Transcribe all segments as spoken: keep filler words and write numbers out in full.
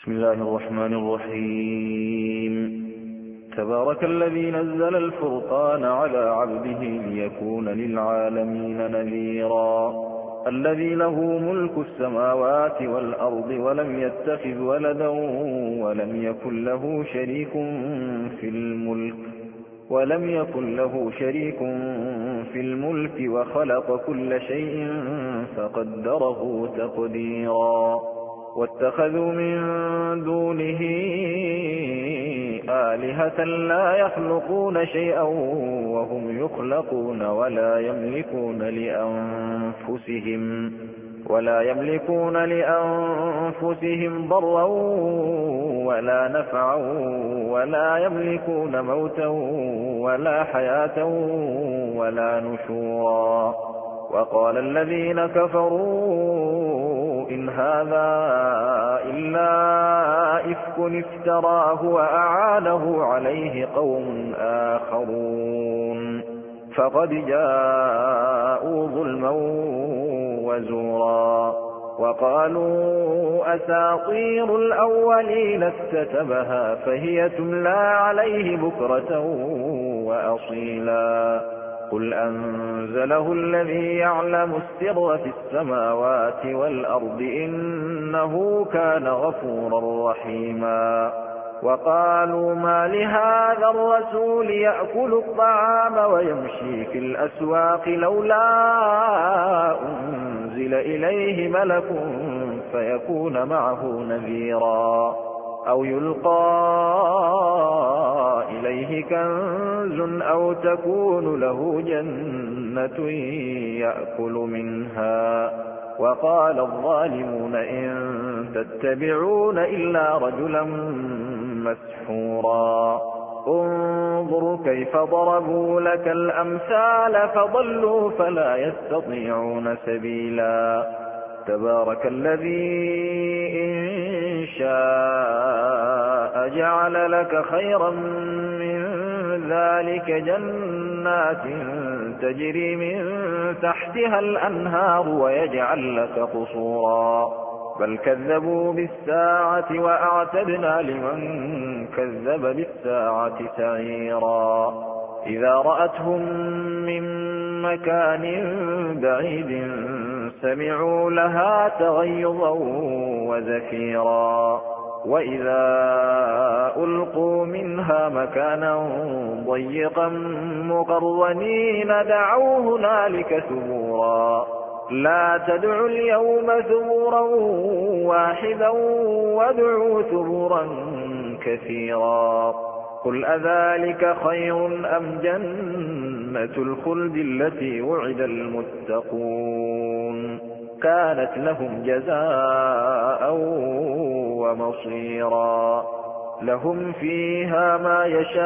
بسم الله الرحمن الرحيم. تبارك الذي نزل الفرقان على عبده ليكون للعالمين نذيرا. الذي له ملك السماوات والأرض ولم يتخذ ولدا ولم يكن له شريك في الملك ولم يكن له شريك في الملك وخلق كل شيء فقدره تقديرا. واتخذوا من دونه آلهة لا يخلقون شيئا وهم يخلقون ولا يملكون لأنفسهم ولا يملكون لأنفسهم ضرا ولا نفعا ولا يملكون موتا ولا حياة ولا نشورا. وقال الذين كفروا إن هذا إلا إفك افتراه وأعانه عليه قوم آخرون فقد جاءوا ظلما وزورا. وقالوا أساطير الأولين اكتتبها فهي تملى عليه بكرة وأصيلا. قل أنزله الذي يعلم السر في السماوات والأرض إنه كان غفورا رحيما. وقالوا ما لهذا الرسول يأكل الطعام ويمشي في الأسواق لولا أنزل إليه ملك فيكون معه نذيرا أو يلقى إليه كنز أو تكون له جنة يأكل منها. وقال الظالمون إن تتبعون إلا رجلا مسحورا. انظر كيف ضربوا لك الأمثال فضلوا فلا يستطيعون سبيلا. تبارك الذي إن شاء جعل لك خيرا من ذلك جنات تجري من تحتها الأنهار ويجعل لك قصورا. بل كذبوا بالساعة وأعتدنا لمن كذب بالساعة سعيرا. إذا رأتهم من مكان بعيد سمعوا لها تغيظا وزفيرا. وإذا ألقوا منها مكانا ضيقا مقرنين دعوا هنالك ثبورا. لا تدعوا اليوم ثبورا واحدا وادعوا ثبورا كثيرا. قل أذلك خير أم جنة الخلد التي وعد المتقون كانت لهم جزاء ومصيرا. لهم فيها ما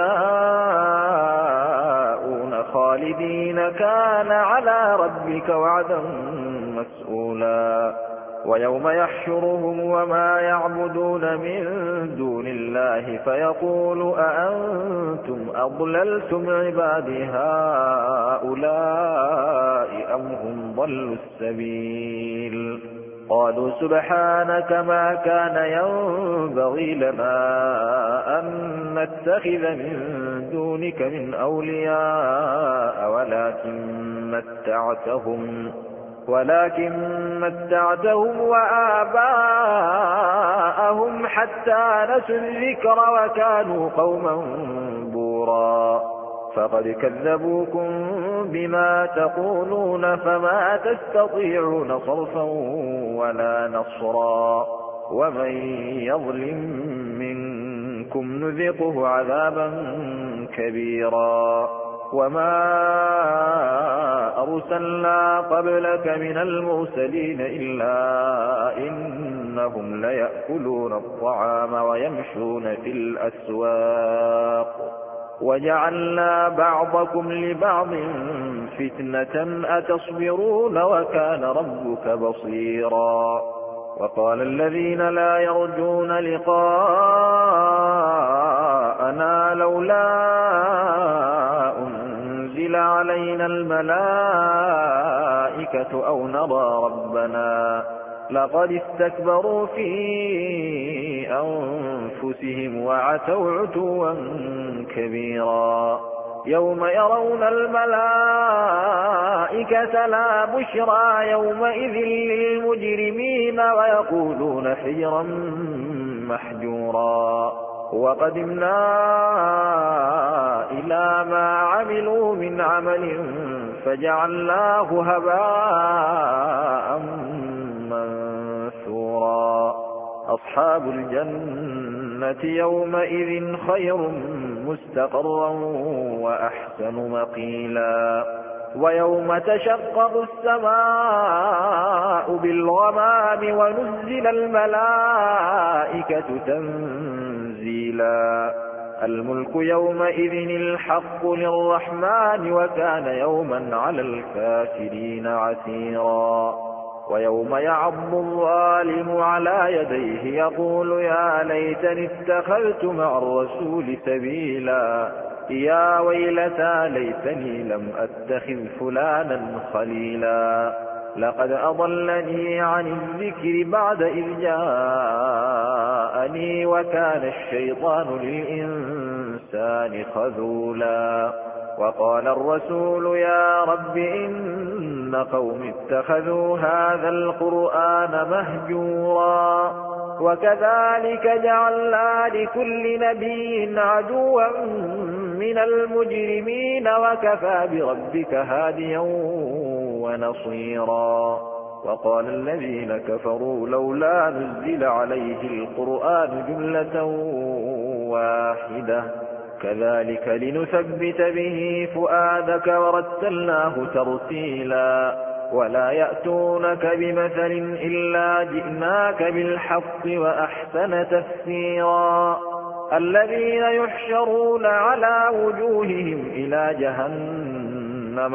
يشاءون خالدين كان على ربك وعدا مسؤولا. ويوم يحشرهم وما يعبدون من دون الله فيقول أأنتم أضللتم عبادي هؤلاء أم هم ضلوا السبيل. قالوا سبحانك ما كان ينبغي لنا أن نتخذ من دونك من أولياء ولكن متعتهم ولكن متعتهم وآباءهم حتى نسوا الذكر وكانوا قوما بورا. فقد كذبوكم بما تقولون فما تستطيعون صرفا ولا نصرا. ومن يظلم منكم نذقه عذابا كبيرا. وما أرسلنا قبلك من المرسلين إلا إنهم ليأكلون الطعام ويمشون في الأسواق وجعلنا بعضكم لبعض فتنة أتصبرون وكان ربك بصيرا. وقال الذين لا يرجون لقاءنا لولا أنزل علينا الملائكة أو نرى ربنا لقد استكبروا في أنفسهم وعتوا عتوا كبيرا يوم يرون الملائكة لا بشرى يومئذ للمجرمين ويقولون حجرا محجورا وقدمنا إلى ما عملوا من عمل فجعلناه هباء منثورا أصحاب الجنة يومئذ خير مستقرا وأحسن مقيلا ويوم تشقق السماء بالغمام ونزل الملائكة تنزيلا الملك يومئذ الحق للرحمن وكان يوما على الكافرين عسيرا ويوم يعض الظالم على يديه يقول يا ليتني اتخذت مع الرسول سبيلا يا ويلتى ليتني لم أتخذ فلانا خليلا لقد أضلني عن الذكر بعد إذ جاءني وكان الشيطان للإنسان خذولا وقال الرسول يا رب إن قوم اتخذوا هذا القرآن مهجورا وكذلك جعلنا لكل نبي عدوا من المجرمين وكفى بربك هاديا ونصيرا وقال الذين كفروا لولا نزل عليه القرآن جملة واحدة كذلك لنثبت به فؤادك ورتلناه ترتيلا ولا يأتونك بمثل إلا جئناك بالحق وأحسن تفسيرا الذين يحشرون على وجوههم إلى جهنم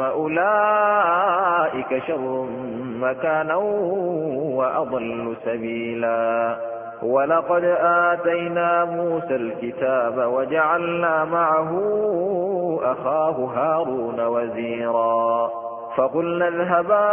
أولئك شر مكانا وأضل سبيلا ولقد آتينا موسى الكتاب وجعلنا معه أخاه هارون وزيرا فقلنا اذهبا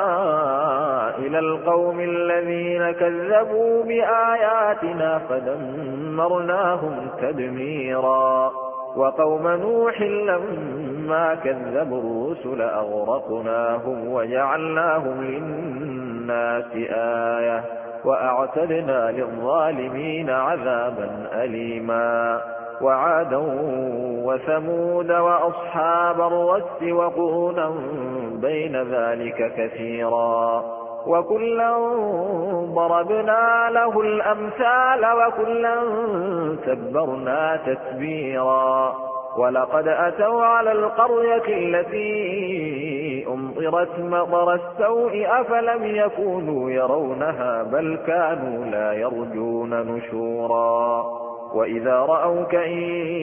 إلى القوم الذين كذبوا بآياتنا فدمرناهم تدميرا وقوم نوح لما كذبوا الرسل أغرقناهم وجعلناهم للناس آية وأعتدنا للظالمين عذابا أليما وعادا وثمود وأصحاب الرس وقرونا بين ذلك كثيرا وكلا ضربنا له الأمثال وكلا تبرنا تتبيرا ولقد أتوا على القرية التي أمطرت مطر السوء أفلم يكونوا يرونها بل كانوا لا يرجون نشورا وإذا رأوك إن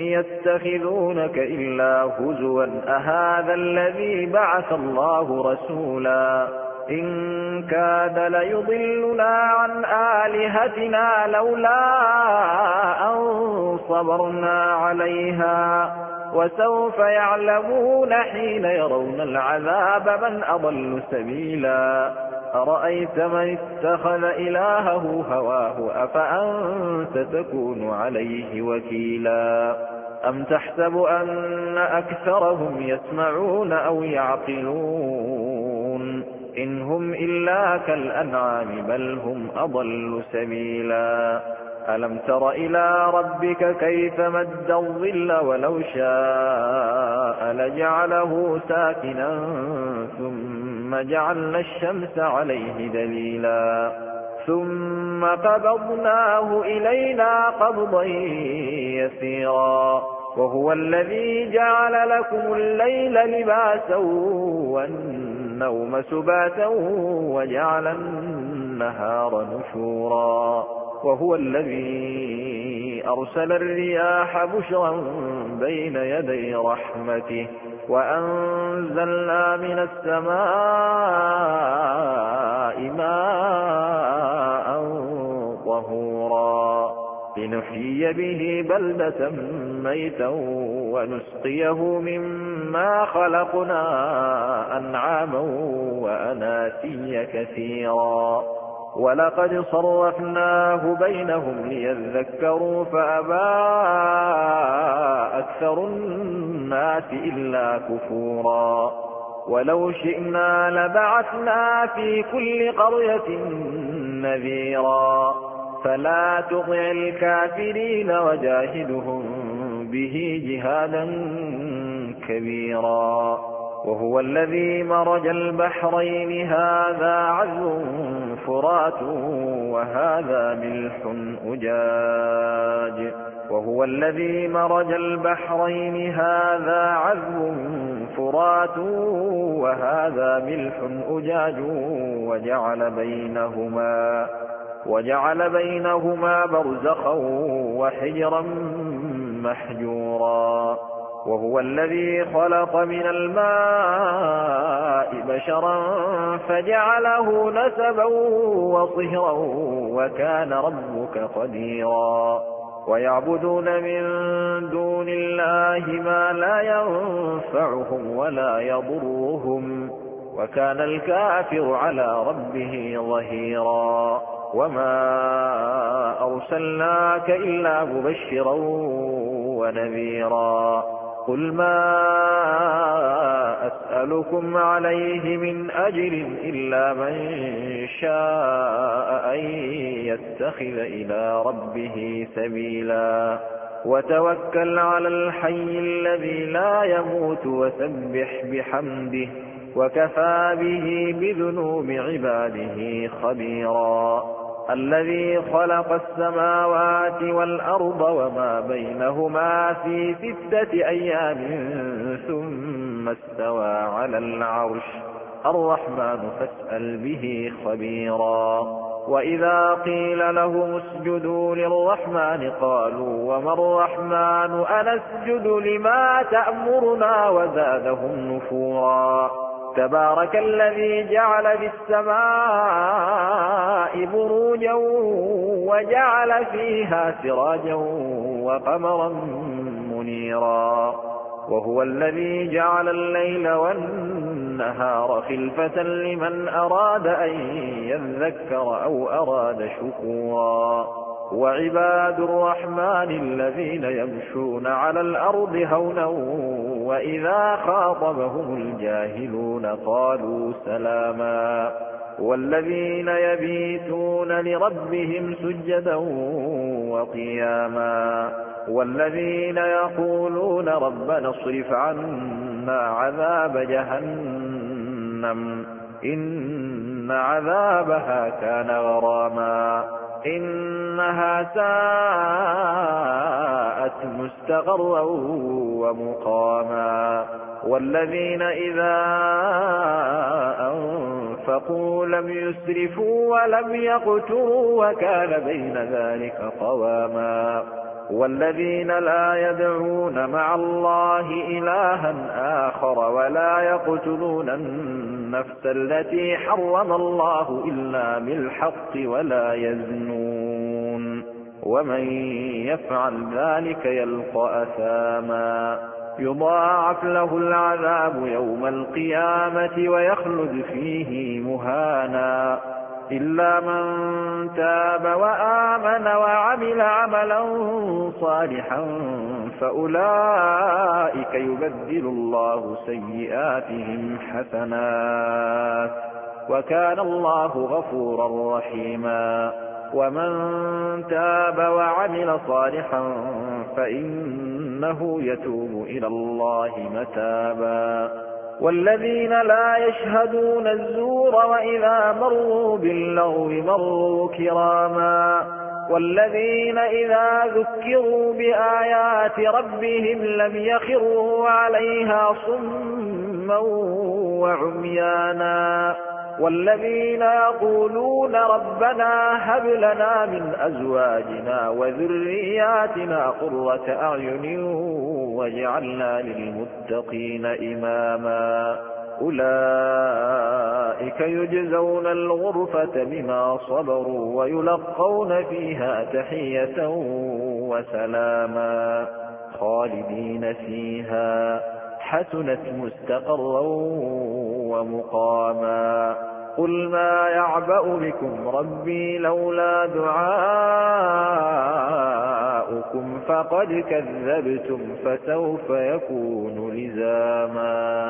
يتخذونك إلا هزوا أهذا الذي بعث الله رسولا إن كاد ليضلنا عن آلهتنا لولا أن صبرنا عليها وسوف يعلمون حين يرون العذاب من أضل سبيلا أرأيت من اتخذ إلهه هواه أفأنت تكون عليه وكيلا أم تحسب أن أكثرهم يسمعون أو يعقلون إن هم إلا كالأنعام بل هم أضل سبيلا ألم تر إلى ربك كيف مد الظل ولو شاء لجعله ساكنا ثم جعلنا الشمس عليه دليلا ثم قبضناه إلينا قبضا يسيرا وهو الذي جعل لكم الليل لباسا والنوم سباتا وجعل النهار نشورا وهو الذي أرسل الرياح بشرا بين يدي رحمته وأنزلنا من السماء ماء طهورا لنحيي به بلدة ميتا ونسقيه مما خلقنا أنعاما وأناسيا كثيرا ولقد صرفناه بينهم ليذكروا فأبى أكثر الناس إلا كفورا ولو شئنا لبعثنا في كل قرية نذيرا فلا تطع الكافرين وجاهدهم به جهادا كبيرا وهو الذي مرج البحرين هذا عذب فرات وهذا ملح أجاج وهو الذي مرج البحرين هذا عذب فرات وهذا ملح أجاج وجعل بينهما وجعل بينهما برزخا وحجرا محجورا وهو الذي خلق من الماء بشرا فجعله نسبا وصهرا وكان ربك قديرا ويعبدون من دون الله ما لا ينفعهم ولا يضرهم وكان الكافر على ربه ظهيرا وما أرسلناك إلا مبشرا ونذيرا قل ما أسألكم عليه من أجر إلا من شاء أن يتخذ إلى ربه سبيلا وتوكل على الحي الذي لا يموت وسبح بحمده وكفى به بذنوب عباده خبيرا الذي خلق السماوات والأرض وما بينهما في ستة أيام ثم استوى على العرش الرحمن فاسأل به خبيرا وإذا قيل لهم اسجدوا للرحمن قالوا وما الرحمن أنسجد لما تأمرنا وزادهم نفورا تبارك الذي جعل في السماء بروجا وجعل فيها سراجا وقمرا منيرا وهو الذي جعل الليل والنهار خلفة لمن أراد أن يذكر أو أراد شكورا وعباد الرحمن الذين يمشون على الأرض هونا وإذا خاطبهم الجاهلون قالوا سلاما والذين يبيتون لربهم سجدا وقياما والذين يقولون ربنا اصرف عنا عذاب جهنم إن عذابها كان غراما إنها ساءت مستقرا ومقاما والذين إذا أنفقوا لم يسرفوا ولم يقتروا وكان بين ذلك قواما والذين لا يدعون مع الله إلها آخر ولا يقتلون النفس التي حرم الله إلا بالحق ولا يزنون ومن يفعل ذلك يلقى أثاما يضاعف له العذاب يوم القيامة ويخلد فيه مهانا إلا من تاب وآمن وعمل عملا صالحا فأولئك يبدل الله سيئاتهم حسنات وكان الله غفورا رحيما ومن تاب وعمل صالحا فإنه يتوب إلى الله متابا والذين لا يشهدون الزور وإذا مروا باللغو مروا كراما والذين إذا ذكروا بآيات ربهم لم يخروا عليها صما وعميانا والذين يقولون ربنا هب لنا من أزواجنا وذرياتنا قرة أعين واجعلنا للمتقين إماما أولئك يجزون الغرفة بما صبروا ويلقون فيها تحية وسلاما خالدين فيها حسنت مستقرا ومقاما قل ما يعبأ بكم ربي لولا دعاؤكم فقد كذبتم فسوف يكون لزاما